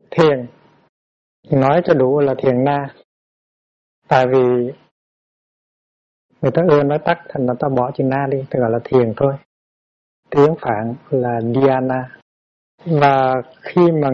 Thiền nói cho đủ là thiền na, tại vì người ta ưa nói tắt thành người ta bỏ chữ na đi, ta gọi là thiền thôi. Tiếng Phạn là dhyana. Và khi mà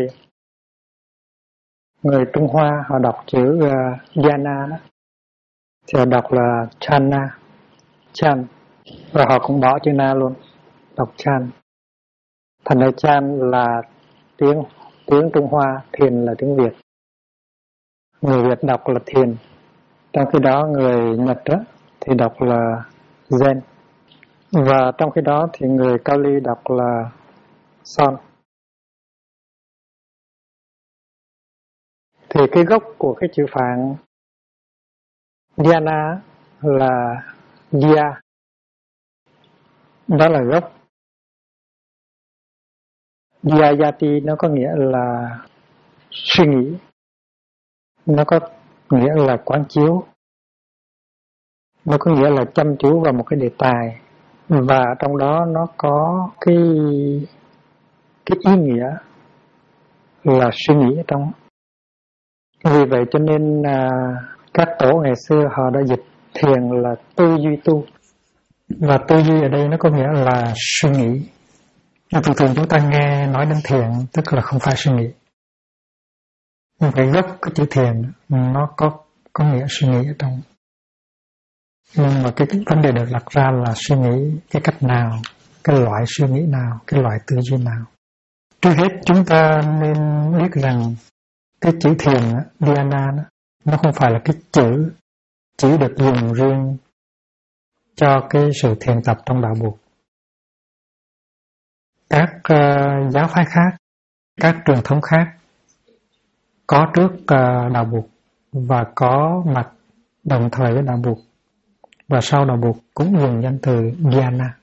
người Trung Hoa họ đọc chữ dhyana đó thì họ đọc là chana, chan, và họ cũng bỏ chữ na luôn, đọc chan. Thành ra chan là tiếng Trung Hoa, thiền là tiếng Việt. Người Việt đọc là thiền, trong khi đó người Nhật đó thì đọc là zen, và trong khi đó thì người Kali đọc là son. Thì cái gốc của cái chữ Phạn dhyana là dhya, đó là gốc. Dhyayati nó có nghĩa là suy nghĩ, nó có nghĩa là quán chiếu, nó có nghĩa là chăm chú vào một cái đề tài, và trong đó nó có cái ý nghĩa là suy nghĩ ở trong. Vì vậy cho nên các tổ ngày xưa họ đã dịch thiền là tư duy tu, và tư duy ở đây nó có nghĩa là suy nghĩ. Thường thường chúng ta nghe nói đến thiền tức là không phải suy nghĩ, nhưng cái gốc cái chữ thiền nó có nghĩa suy nghĩ ở trong. Nhưng mà cái vấn đề được đặt ra là suy nghĩ cái cách nào, cái loại suy nghĩ nào, cái loại tư duy nào. Trước hết chúng ta nên biết rằng cái chữ thiền dhyana nó không phải là cái chữ được dùng riêng cho cái sự thiền tập trong đạo Buddha. Các giáo phái khác, các truyền thống khác có trước đạo Buddha và có mặt đồng thời với đạo Buddha, và sau đạo Buddha cũng dùng danh từ dhyana.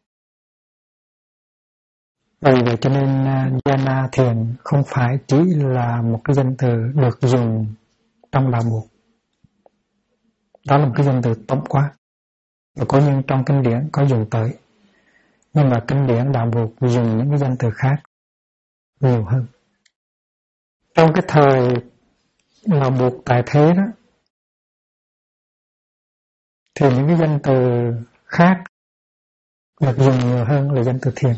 Vì vậy cho nên dhyana thiền không phải chỉ là một cái danh từ được dùng trong đạo Buddha. Đó là một cái danh từ tổng quát, và có những trong kinh điển có dùng tới, nhưng mà kinh điển đạo Buddha dùng những cái danh từ khác nhiều hơn. Trong cái thời đạo Buddha tại thế đó thì những cái danh từ khác được dùng nhiều hơn là danh từ thiền.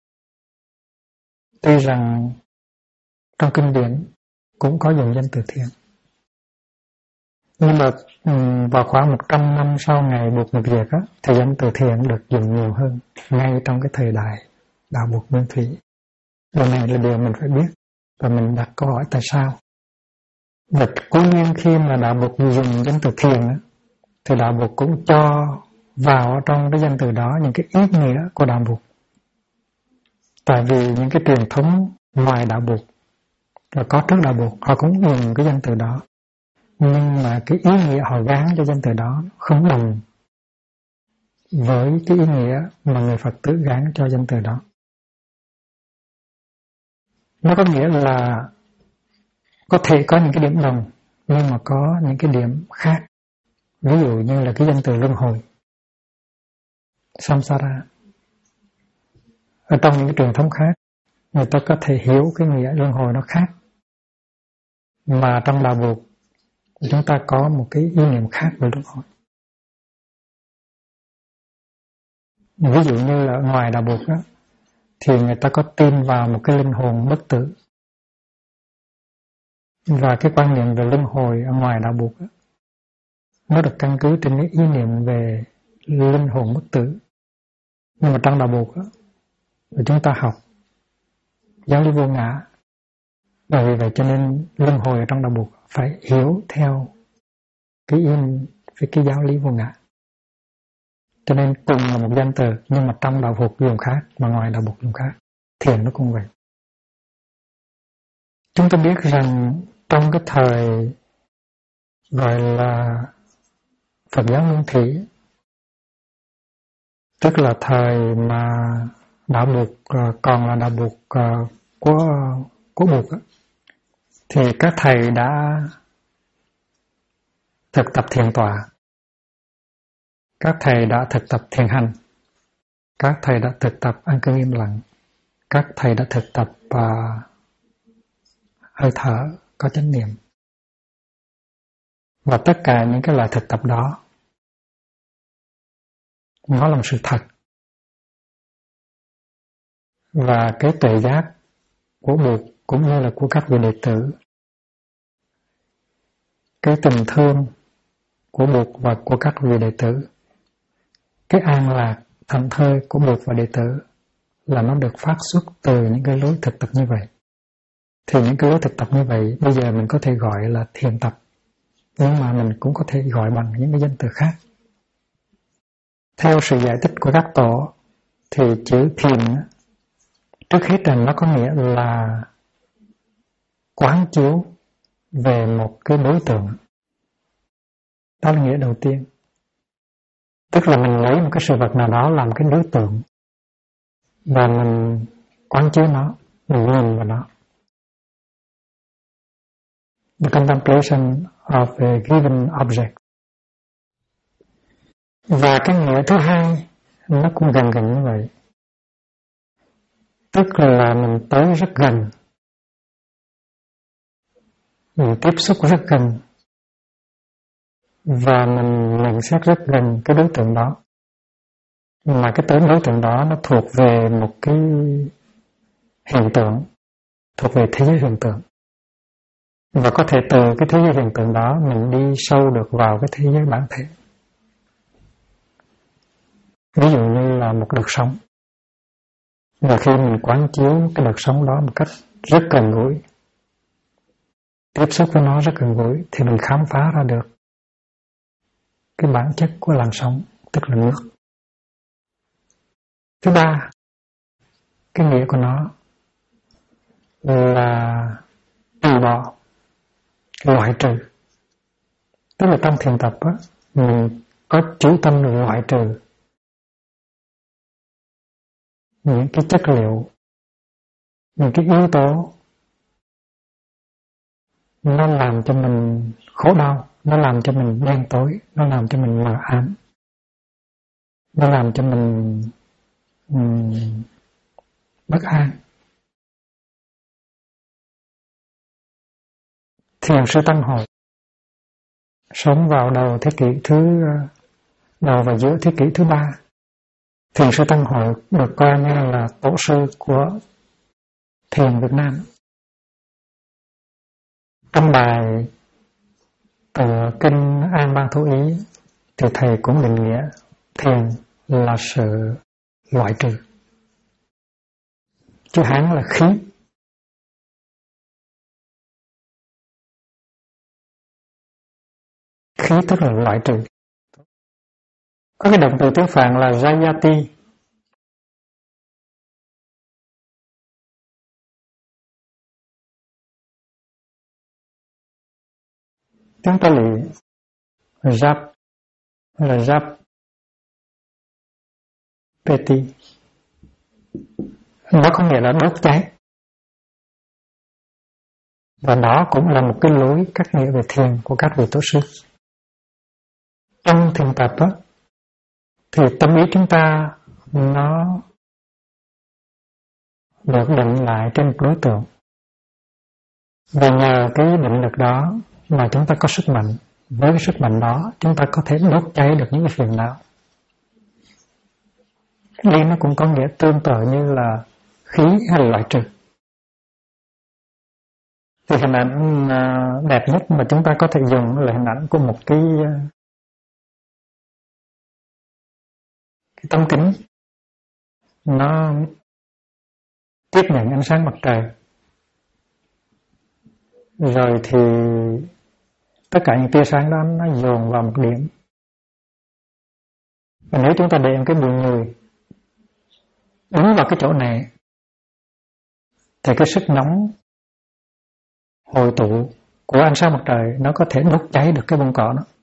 Tuy rằng trong kinh điển cũng có dùng danh từ thiền, nhưng mà vào khoảng 100 năm sau ngày Buddha nhập diệt thì danh từ thiền được dùng nhiều hơn ngay trong cái thời đại đạo Buddha nguyên thủy. Điều này là điều mình phải biết, và mình đặt câu hỏi tại sao. Và cố nhiên khi mà đạo Buddha dùng danh từ thiền thì đạo Buddha cũng cho vào trong cái danh từ đó những cái ý nghĩa của đạo Buddha. Tại vì những cái truyền thống ngoài đạo Buddha và có trước đạo Buddha họ cũng dùng cái danh từ đó, nhưng mà cái ý nghĩa họ gán cho danh từ đó không đồng với cái ý nghĩa mà người Phật tử gán cho danh từ đó. Nó có nghĩa là có thể có những cái điểm đồng, nhưng mà có những cái điểm khác. Ví dụ như là cái danh từ luân hồi, samsara. Ở trong những cái truyền thống khác, người ta có thể hiểu cái nghĩa luân hồi nó khác. Mà trong đạo Buddha, chúng ta có một cái ý niệm khác về luân hồi. Ví dụ như là ngoài đạo Buddha thì người ta có tin vào một cái linh hồn bất tử. Và cái quan niệm về luân hồi ở ngoài đạo Buddha nó được căn cứ trên cái ý niệm về linh hồn bất tử. Nhưng mà trong đạo Buddha chúng ta học giáo lý vô ngã, và vì vậy cho nên luân hồi ở trong đạo Buddha phải hiểu theo cái giáo lý vô ngã. Cho nên cùng là một danh từ, nhưng mà trong đạo Phật dùng khác, mà ngoài đạo Buddha dùng khác. Thiền nó cũng vậy. Chúng ta biết rằng trong cái thời gọi là Phật giáo nguyên thủy, tức là thời mà đạo Buddha còn là đạo Buddha của Buddha, thì các thầy đã thực tập thiền tọa, các thầy đã thực tập thiền hành, các thầy đã thực tập an cư im lặng, các thầy đã thực tập hơi thở, có chánh niệm. Và tất cả những cái loại thực tập đó nó là một sự thật. Và cái tuệ giác của Bụt cũng như là của các vị đệ tử, cái tình thương của Bụt và của các vị đệ tử, cái an lạc thảnh thơi của Bụt và đệ tử là nó được phát xuất từ những cái lối thực tập như vậy. Thì những cái lối thực tập như vậy bây giờ mình có thể gọi là thiền tập, nhưng mà mình cũng có thể gọi bằng những cái danh từ khác. Theo sự giải thích của các tổ thì chữ thiền trước hết là nó có nghĩa là quán chiếu về một cái đối tượng. Đó là nghĩa đầu tiên. Tức là mình lấy một cái sự vật nào đó làm cái đối tượng và mình quán chiếu nó, mình nhìn vào nó. The contemplation of a given object. Và cái nghĩa thứ hai nó cũng gần như vậy. Tức là mình tới rất gần, mình tiếp xúc rất gần, và mình nhận xét rất gần cái đối tượng đó. Mà cái tới đối tượng đó nó thuộc về một cái hiện tượng, thuộc về thế giới hiện tượng. Và có thể từ cái thế giới hiện tượng đó mình đi sâu được vào cái thế giới bản thể. Ví dụ như là một đợt sóng. Và khi mình quán chiếu cái đợt sóng đó một cách rất gần gũi, tiếp xúc với nó rất gần gũi, thì mình khám phá ra được cái bản chất của làn sóng, tức là nước. Thứ ba, cái nghĩa của nó là từ bỏ, loại trừ. Tức là trong thiền tập á, mình có chú tâm loại trừ những cái chất liệu, những cái yếu tố nó làm cho mình khổ đau, nó làm cho mình đen tối, nó làm cho mình mờ ám, nó làm cho mình bất an. Thiền sư Tăng Hội sống vào đầu và giữa thế kỷ thứ 3. Thiền sư Tăng Hội được coi như là tổ sư của thiền Việt Nam. Trong bài từ kinh An Ban Thú Ý thì thầy cũng định nghĩa thiền là sự loại trừ. Chữ Hán là khí. Khí tức là loại trừ. Có cái động từ tiếng Phạn là Jayati. Tiếng Pali Jap là Jap Peti. Nó có nghĩa là đốt cháy. Và đó cũng là một cái lối cách nghĩa về thiền của các vị tổ sư. Trong thiền tập á, thì tâm ý chúng ta nó được định lại trên một đối tượng. Và nhờ cái định lực đó mà chúng ta có sức mạnh. Với cái sức mạnh đó chúng ta có thể đốt cháy được những cái phiền não. Đây nó cũng có nghĩa tương tự như là khí hay là loại trừ. Thì hình ảnh đẹp nhất mà chúng ta có thể dùng là hình ảnh của một cái tấm kính nó tiếp nhận ánh sáng mặt trời, rồi thì tất cả những tia sáng đó nó dồn vào một điểm. Và nếu chúng ta để một cái bụi nhùi đúng vào cái chỗ này thì cái sức nóng hội tụ của ánh sáng mặt trời nó có thể đốt cháy được cái bông cỏ đó.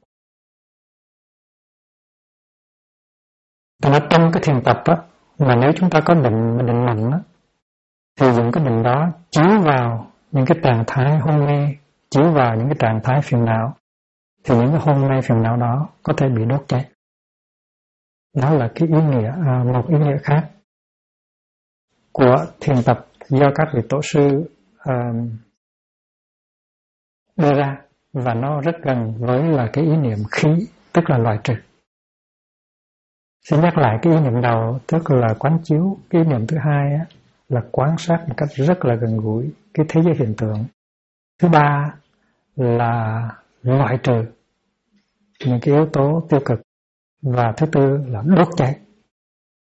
Tại trong cái thiền tập á, mà nếu chúng ta có định mạnh á, thì dùng cái định đó chiếu vào những cái trạng thái hôn mê, chiếu vào những cái trạng thái phiền não, thì những cái hôn mê phiền não đó có thể bị đốt cháy. Đó là cái ý nghĩa, một ý nghĩa khác của thiền tập do các vị tổ sư đưa ra, và nó rất gần với là cái ý niệm khí, tức là loại trừ. Xin nhắc lại cái ý niệm đầu, tức là quán chiếu. Cái ý niệm thứ hai á, là quan sát một cách rất là gần gũi cái thế giới hiện tượng. Thứ ba là loại trừ những cái yếu tố tiêu cực. Và thứ tư là đốt cháy.